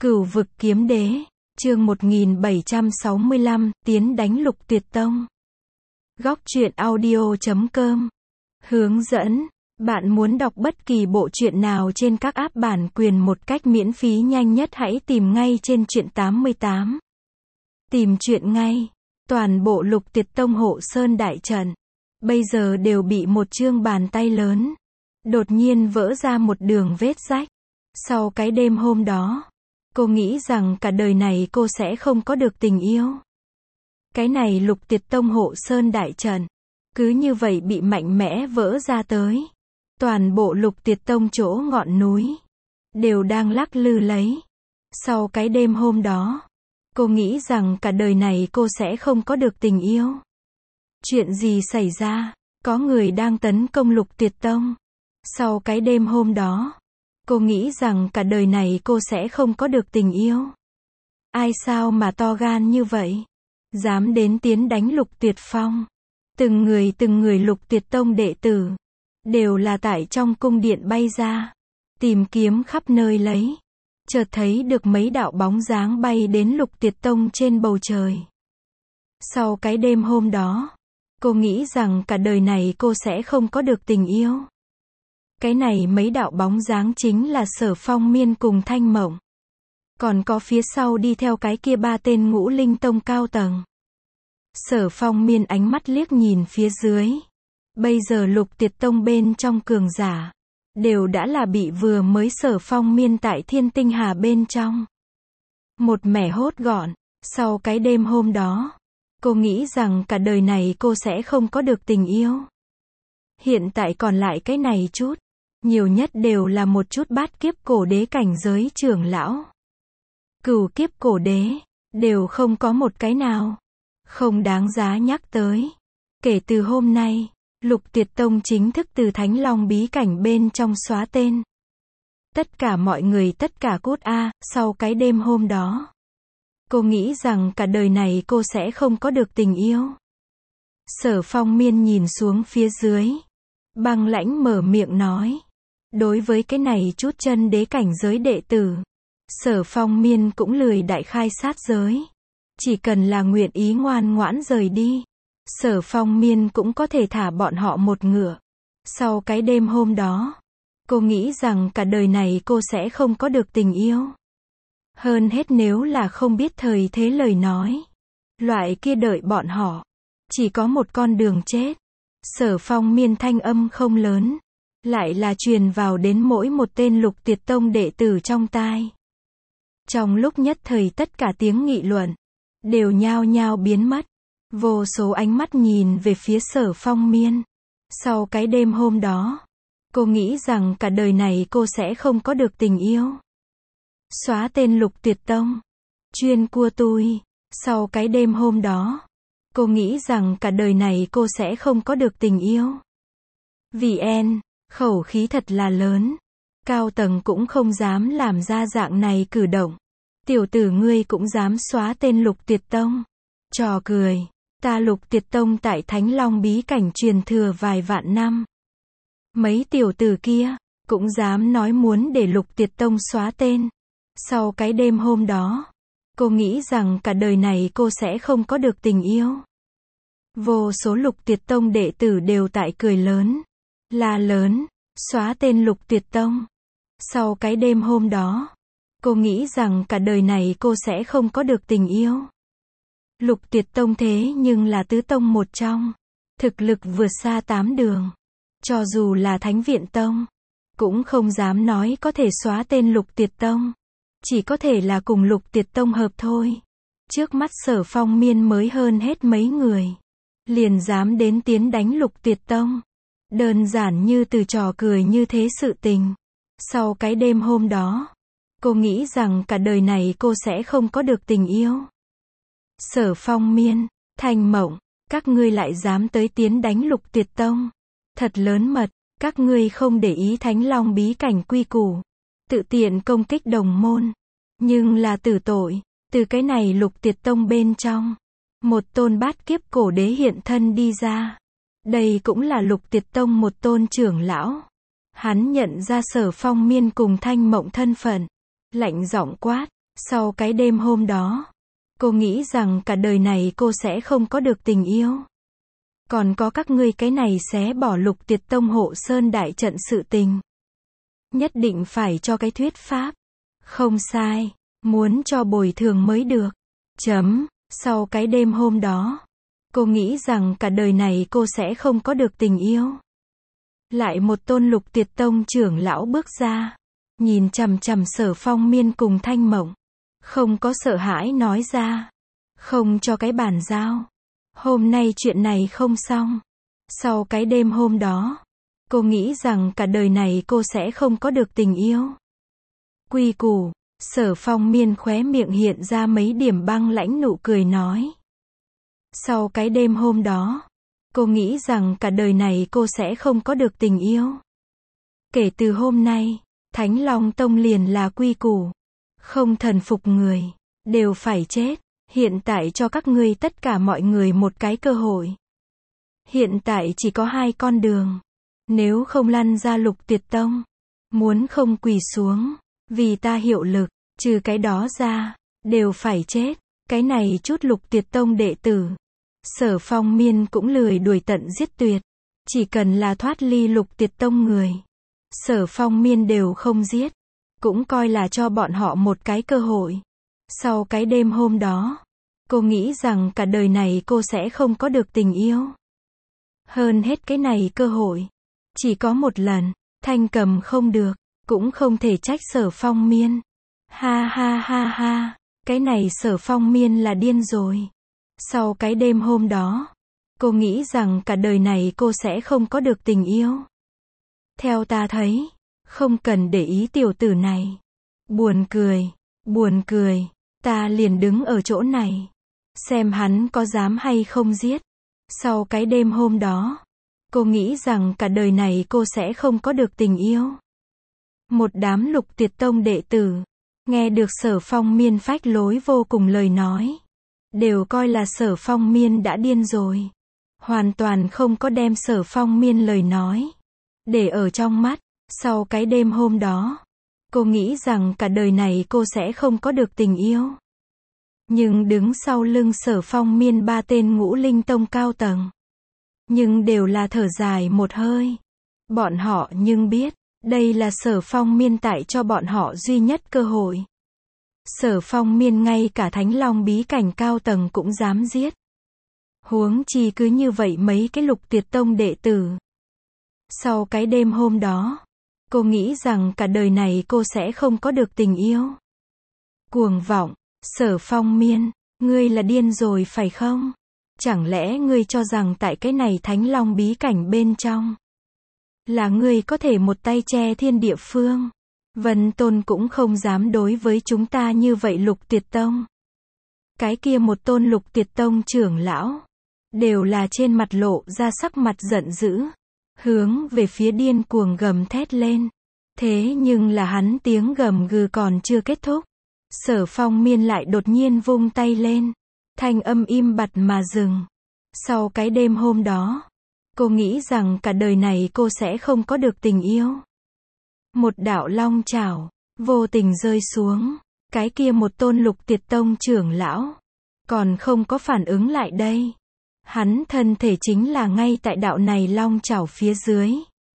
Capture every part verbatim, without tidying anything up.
Cửu vực kiếm đế, chương một nghìn bảy trăm sáu mươi lăm, tiến đánh Lục Tuyệt Tông. Góc truyện audio chấm com. Hướng dẫn, bạn muốn đọc bất kỳ bộ truyện nào trên các app bản quyền một cách miễn phí nhanh nhất hãy tìm ngay trên truyện tám mươi tám. Tìm truyện ngay. Toàn bộ Lục Tuyệt Tông hộ sơn đại trận, bây giờ đều bị một chương bàn tay lớn đột nhiên vỡ ra một đường vết rách. Sau cái đêm hôm đó, cô nghĩ rằng cả đời này cô sẽ không có được tình yêu. Cái này Lục Tuyệt Tông hộ sơn đại trận, cứ như vậy bị mạnh mẽ vỡ ra tới. Toàn bộ Lục Tuyệt Tông chỗ ngọn núi, đều đang lắc lư lấy. Sau cái đêm hôm đó, cô nghĩ rằng cả đời này cô sẽ không có được tình yêu. Chuyện gì xảy ra? Có người đang tấn công Lục Tuyệt Tông. Sau cái đêm hôm đó, cô nghĩ rằng cả đời này cô sẽ không có được tình yêu. Ai sao mà to gan như vậy? Dám đến tiến đánh Lục Tuyệt Phong. Từng người từng người Lục Tuyệt Tông đệ tử, đều là tại trong cung điện bay ra, tìm kiếm khắp nơi lấy. Chợt thấy được mấy đạo bóng dáng bay đến Lục Tuyệt Tông trên bầu trời. Sau cái đêm hôm đó, cô nghĩ rằng cả đời này cô sẽ không có được tình yêu. Cái này mấy đạo bóng dáng chính là Sở Phong Miên cùng Thanh Mộng. Còn có phía sau đi theo cái kia ba tên Ngũ Linh Tông cao tầng. Sở Phong Miên ánh mắt liếc nhìn phía dưới. Bây giờ Lục Tuyệt Tông bên trong cường giả, đều đã là bị vừa mới Sở Phong Miên tại Thiên Tinh Hà bên trong một mẻ hốt gọn. Sau cái đêm hôm đó, cô nghĩ rằng cả đời này cô sẽ không có được tình yêu. Hiện tại còn lại cái này chút, nhiều nhất đều là một chút bát kiếp cổ đế cảnh giới trưởng lão. Cửu kiếp cổ đế, đều không có một cái nào không đáng giá nhắc tới. Kể từ hôm nay, Lục Tuyệt Tông chính thức từ Thánh Long bí cảnh bên trong xóa tên. Tất cả mọi người tất cả cút a. Sau cái đêm hôm đó, cô nghĩ rằng cả đời này cô sẽ không có được tình yêu. Sở Phong Miên nhìn xuống phía dưới, băng lãnh mở miệng nói. Đối với cái này chút chân đế cảnh giới đệ tử, Sở Phong Miên cũng lười đại khai sát giới. Chỉ cần là nguyện ý ngoan ngoãn rời đi, Sở Phong Miên cũng có thể thả bọn họ một ngựa. Sau cái đêm hôm đó, cô nghĩ rằng cả đời này cô sẽ không có được tình yêu. Hơn hết nếu là không biết thời thế lời nói, loại kia đợi bọn họ, chỉ có một con đường chết. Sở Phong Miên thanh âm không lớn, lại là truyền vào đến mỗi một tên Lục Tuyệt Tông đệ tử trong tai. Trong lúc nhất thời tất cả tiếng nghị luận, đều nhao nhao biến mất. Vô số ánh mắt nhìn về phía Sở Phong Miên. Sau cái đêm hôm đó, cô nghĩ rằng cả đời này cô sẽ không có được tình yêu. Xóa tên Lục Tuyệt Tông, chuyên cua tui. Sau cái đêm hôm đó, cô nghĩ rằng cả đời này cô sẽ không có được tình yêu. Vì en, khẩu khí thật là lớn. Cao tầng cũng không dám làm ra dạng này cử động. Tiểu tử ngươi cũng dám xóa tên Lục Tuyệt Tông. Trò cười. Ta Lục Tuyệt Tông tại Thánh Long bí cảnh truyền thừa vài vạn năm. Mấy tiểu tử kia, cũng dám nói muốn để Lục Tuyệt Tông xóa tên. Sau cái đêm hôm đó, cô nghĩ rằng cả đời này cô sẽ không có được tình yêu. Vô số Lục Tuyệt Tông đệ tử đều tại cười lớn, la lớn, xóa tên Lục Tuyệt Tông. Sau cái đêm hôm đó, cô nghĩ rằng cả đời này cô sẽ không có được tình yêu. Lục Tuyệt Tông thế nhưng là tứ tông một trong, thực lực vượt xa tám đường. Cho dù là Thánh Viện Tông, cũng không dám nói có thể xóa tên Lục Tuyệt Tông. Chỉ có thể là cùng Lục Tuyệt Tông hợp thôi. Trước mắt Sở Phong Miên mới hơn hết mấy người, liền dám đến tiến đánh Lục Tuyệt Tông. Đơn giản như từ trò cười như thế sự tình. Sau cái đêm hôm đó, cô nghĩ rằng cả đời này cô sẽ không có được tình yêu. Sở Phong Miên, Thanh Mộng, các ngươi lại dám tới tiến đánh Lục Tuyệt Tông. Thật lớn mật, các ngươi không để ý Thánh Long bí cảnh quy củ, tự tiện công kích đồng môn. Nhưng là tử tội, từ cái này Lục Tuyệt Tông bên trong, một tôn bát kiếp cổ đế hiện thân đi ra. Đây cũng là Lục Tuyệt Tông một tôn trưởng lão. Hắn nhận ra Sở Phong Miên cùng Thanh Mộng thân phận, lạnh giọng quát, Sau cái đêm hôm đó, cô nghĩ rằng cả đời này cô sẽ không có được tình yêu. Còn có các ngươi cái này xé bỏ Lục Tiệt Tông hộ sơn đại trận sự tình. Nhất định phải cho cái thuyết pháp. Không sai, muốn cho bồi thường mới được. Chấm, sau cái đêm hôm đó, cô nghĩ rằng cả đời này cô sẽ không có được tình yêu. Lại một tôn Lục Tiệt Tông trưởng lão bước ra, nhìn chằm chằm Sở Phong Miên cùng Thanh Mộng, không có sợ hãi nói ra, không cho cái bàn giao. Hôm nay chuyện này không xong. Sau cái đêm hôm đó, cô nghĩ rằng cả đời này cô sẽ không có được tình yêu. Quy củ, Sở Phong Miên khóe miệng hiện ra mấy điểm băng lãnh nụ cười nói. Sau cái đêm hôm đó, cô nghĩ rằng cả đời này cô sẽ không có được tình yêu. Kể từ hôm nay, Thánh Long Tông liền là quy củ. Không thần phục người, đều phải chết. Hiện tại cho các ngươi tất cả mọi người một cái cơ hội. Hiện tại chỉ có hai con đường. Nếu không lăn ra Lục Tiệt Tông, muốn không quỳ xuống, vì ta hiệu lực, trừ cái đó ra, đều phải chết. Cái này chút Lục Tiệt Tông đệ tử, Sở Phong Miên cũng lười đuổi tận giết tuyệt. Chỉ cần là thoát ly Lục Tiệt Tông người, Sở Phong Miên đều không giết. Cũng coi là cho bọn họ một cái cơ hội. Sau cái đêm hôm đó, cô nghĩ rằng cả đời này cô sẽ không có được tình yêu. Hơn hết cái này cơ hội, chỉ có một lần. Thanh Cầm không được, cũng không thể trách Sở Phong Miên. Ha ha ha ha, cái này Sở Phong Miên là điên rồi. Sau cái đêm hôm đó, cô nghĩ rằng cả đời này cô sẽ không có được tình yêu. Theo ta thấy, không cần để ý tiểu tử này. Buồn cười, buồn cười, ta liền đứng ở chỗ này, xem hắn có dám hay không giết. Sau cái đêm hôm đó, cô nghĩ rằng cả đời này cô sẽ không có được tình yêu. Một đám Lục Tiệt Tông đệ tử, nghe được Sở Phong Miên phách lối vô cùng lời nói, đều coi là Sở Phong Miên đã điên rồi. Hoàn toàn không có đem Sở Phong Miên lời nói để ở trong mắt. Sau cái đêm hôm đó, cô nghĩ rằng cả đời này cô sẽ không có được tình yêu. Nhưng đứng sau lưng Sở Phong Miên ba tên Ngũ Linh Tông cao tầng, nhưng đều là thở dài một hơi. Bọn họ nhưng biết, đây là Sở Phong Miên tại cho bọn họ duy nhất cơ hội. Sở Phong Miên ngay cả Thánh Long bí cảnh cao tầng cũng dám giết. Huống chi cứ như vậy mấy cái Lục Tiệt Tông đệ tử. Sau cái đêm hôm đó, cô nghĩ rằng cả đời này cô sẽ không có được tình yêu. Cuồng vọng, Sở Phong Miên, ngươi là điên rồi phải không? Chẳng lẽ ngươi cho rằng tại cái này Thánh Long bí cảnh bên trong, là ngươi có thể một tay che thiên địa phương? Vân Tôn cũng không dám đối với chúng ta như vậy Lục Tiệt Tông. Cái kia một tôn Lục Tiệt Tông trưởng lão, đều là trên mặt lộ ra sắc mặt giận dữ, hướng về phía điên cuồng gầm thét lên. Thế nhưng là hắn tiếng gầm gừ còn chưa kết thúc, Sở Phong Miên lại đột nhiên vung tay lên, thanh âm im bặt mà dừng. Sau cái đêm hôm đó, cô nghĩ rằng cả đời này cô sẽ không có được tình yêu. Một đạo long chảo vô tình rơi xuống, cái kia một tôn Lục Tiệt Tông trưởng lão còn không có phản ứng lại đây. Hắn thân thể chính là ngay tại đạo này long chảo phía dưới,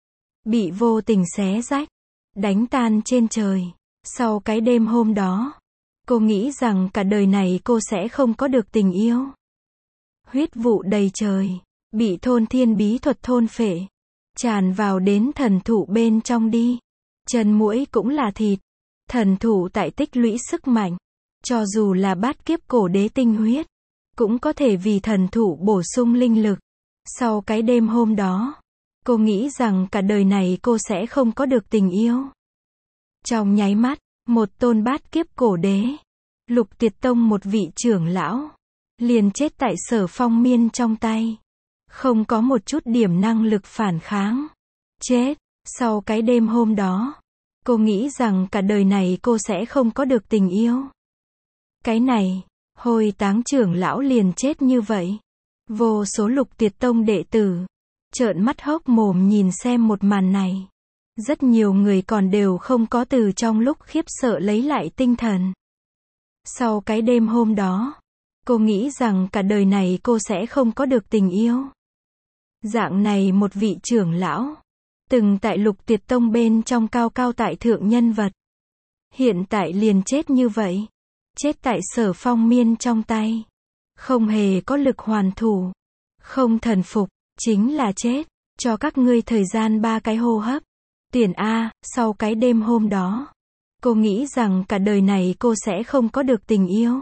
bị vô tình xé rách, đánh tan trên trời. Sau cái đêm hôm đó, cô nghĩ rằng cả đời này cô sẽ không có được tình yêu. Huyết vụ đầy trời, bị thôn thiên bí thuật thôn phệ, tràn vào đến thần thụ bên trong đi. Chân muỗi cũng là thịt. Thần thụ tại tích lũy sức mạnh, cho dù là bát kiếp cổ đế tinh huyết, cũng có thể vì thần thụ bổ sung linh lực. Sau cái đêm hôm đó, cô nghĩ rằng cả đời này cô sẽ không có được tình yêu. Trong nháy mắt, một tôn bát kiếp cổ đế, Lục Tiệt Tông một vị trưởng lão, liền chết tại Sở Phong Miên trong tay. Không có một chút điểm năng lực phản kháng. Chết. Sau cái đêm hôm đó, cô nghĩ rằng cả đời này cô sẽ không có được tình yêu. Cái này, Hồi Táng trưởng lão liền chết như vậy. Vô số Lục Tiệt Tông đệ tử trợn mắt hốc mồm nhìn xem một màn này. Rất nhiều người còn đều không có từ trong lúc khiếp sợ lấy lại tinh thần. Sau cái đêm hôm đó, cô nghĩ rằng cả đời này cô sẽ không có được tình yêu. Dạng này một vị trưởng lão, từng tại Lục Tuyệt Tông bên trong cao cao tại thượng nhân vật, hiện tại liền chết như vậy. Chết tại Sở Phong Miên trong tay. Không hề có lực hoàn thủ. Không thần phục, chính là chết. Cho các ngươi thời gian ba cái hô hấp. Tiền A, sau cái đêm hôm đó, cô nghĩ rằng cả đời này cô sẽ không có được tình yêu.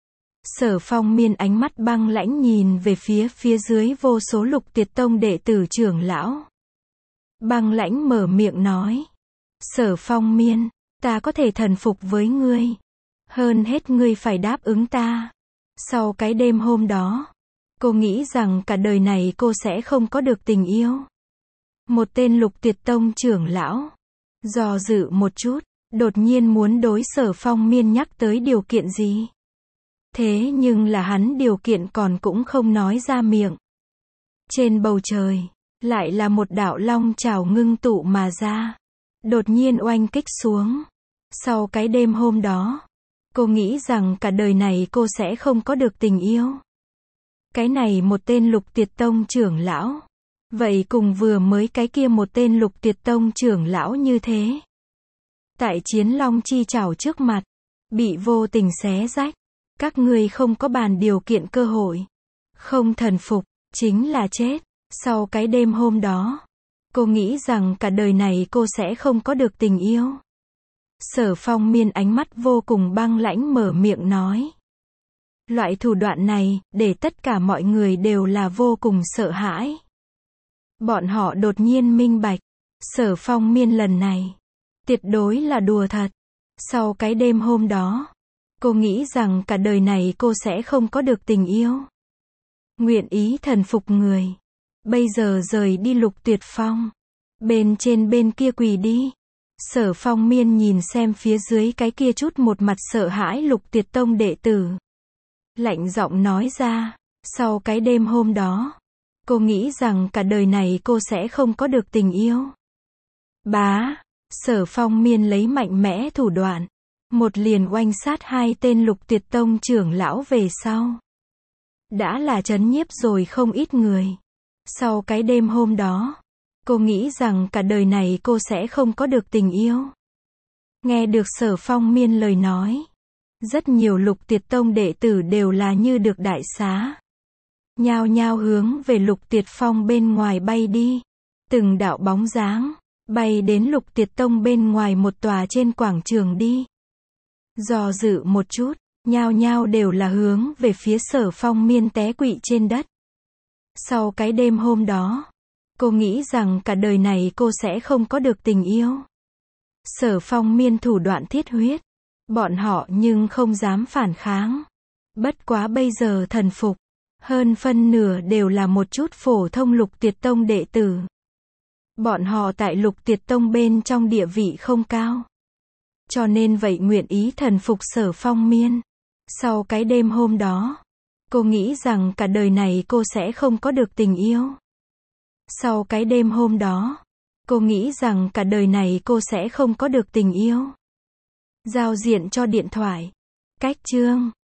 Sở Phong Miên ánh mắt băng lãnh nhìn về phía phía dưới vô số Lục Tuyệt Tông đệ tử trưởng lão. Băng lãnh mở miệng nói. Sở Phong Miên, ta có thể thần phục với ngươi. Hơn hết ngươi phải đáp ứng ta. Sau cái đêm hôm đó, cô nghĩ rằng cả đời này cô sẽ không có được tình yêu. Một tên Lục Tuyệt Tông trưởng lão, do dự một chút, đột nhiên muốn đối Sở Phong Miên nhắc tới điều kiện gì. Thế nhưng là hắn điều kiện còn cũng không nói ra miệng. Trên bầu trời, lại là một đạo long chảo ngưng tụ mà ra. Đột nhiên oanh kích xuống. Sau cái đêm hôm đó, cô nghĩ rằng cả đời này cô sẽ không có được tình yêu. Cái này một tên Lục Tuyệt Tông trưởng lão. Vậy cùng vừa mới cái kia một tên Lục Tuyệt Tông trưởng lão như thế. Tại chiến long chi chảo trước mặt, bị vô tình xé rách. Các ngươi không có bàn điều kiện cơ hội. Không thần phục, chính là chết. Sau cái đêm hôm đó, cô nghĩ rằng cả đời này cô sẽ không có được tình yêu. Sở Phong Miên ánh mắt vô cùng băng lãnh mở miệng nói. Loại thủ đoạn này, để tất cả mọi người đều là vô cùng sợ hãi. Bọn họ đột nhiên minh bạch. Sở Phong Miên lần này, tuyệt đối là đùa thật. Sau cái đêm hôm đó, cô nghĩ rằng cả đời này cô sẽ không có được tình yêu. Nguyện ý thần phục người. Bây giờ rời đi Lục Tuyệt Phong. Bên trên bên kia quỳ đi. Sở Phong Miên nhìn xem phía dưới cái kia chút một mặt sợ hãi Lục Tuyệt Tông đệ tử. Lạnh giọng nói ra. Sau cái đêm hôm đó, cô nghĩ rằng cả đời này cô sẽ không có được tình yêu. Bá. Sở Phong Miên lấy mạnh mẽ thủ đoạn. Một liền oanh sát hai tên Lục Tuyệt Tông trưởng lão về sau. Đã là trấn nhiếp rồi không ít người. Sau cái đêm hôm đó, cô nghĩ rằng cả đời này cô sẽ không có được tình yêu. Nghe được Sở Phong Miên lời nói, rất nhiều Lục Tuyệt Tông đệ tử đều là như được đại xá. Nhao nhao hướng về Lục Tuyệt Phong bên ngoài bay đi. Từng đạo bóng dáng, bay đến Lục Tuyệt Tông bên ngoài một tòa trên quảng trường đi. Do dự một chút, nhao nhao đều là hướng về phía Sở Phong Miên té quỵ trên đất. Sau cái đêm hôm đó, cô nghĩ rằng cả đời này cô sẽ không có được tình yêu. Sở Phong Miên thủ đoạn thiết huyết. Bọn họ nhưng không dám phản kháng. Bất quá bây giờ thần phục. Hơn phân nửa đều là một chút phổ thông Lục Tuyệt Tông đệ tử. Bọn họ tại Lục Tuyệt Tông bên trong địa vị không cao. Cho nên vậy nguyện ý thần phục Sở Phong Miên. Sau cái đêm hôm đó, cô nghĩ rằng cả đời này cô sẽ không có được tình yêu. Sau cái đêm hôm đó, cô nghĩ rằng cả đời này cô sẽ không có được tình yêu. Giao diện cho điện thoại. Cách chương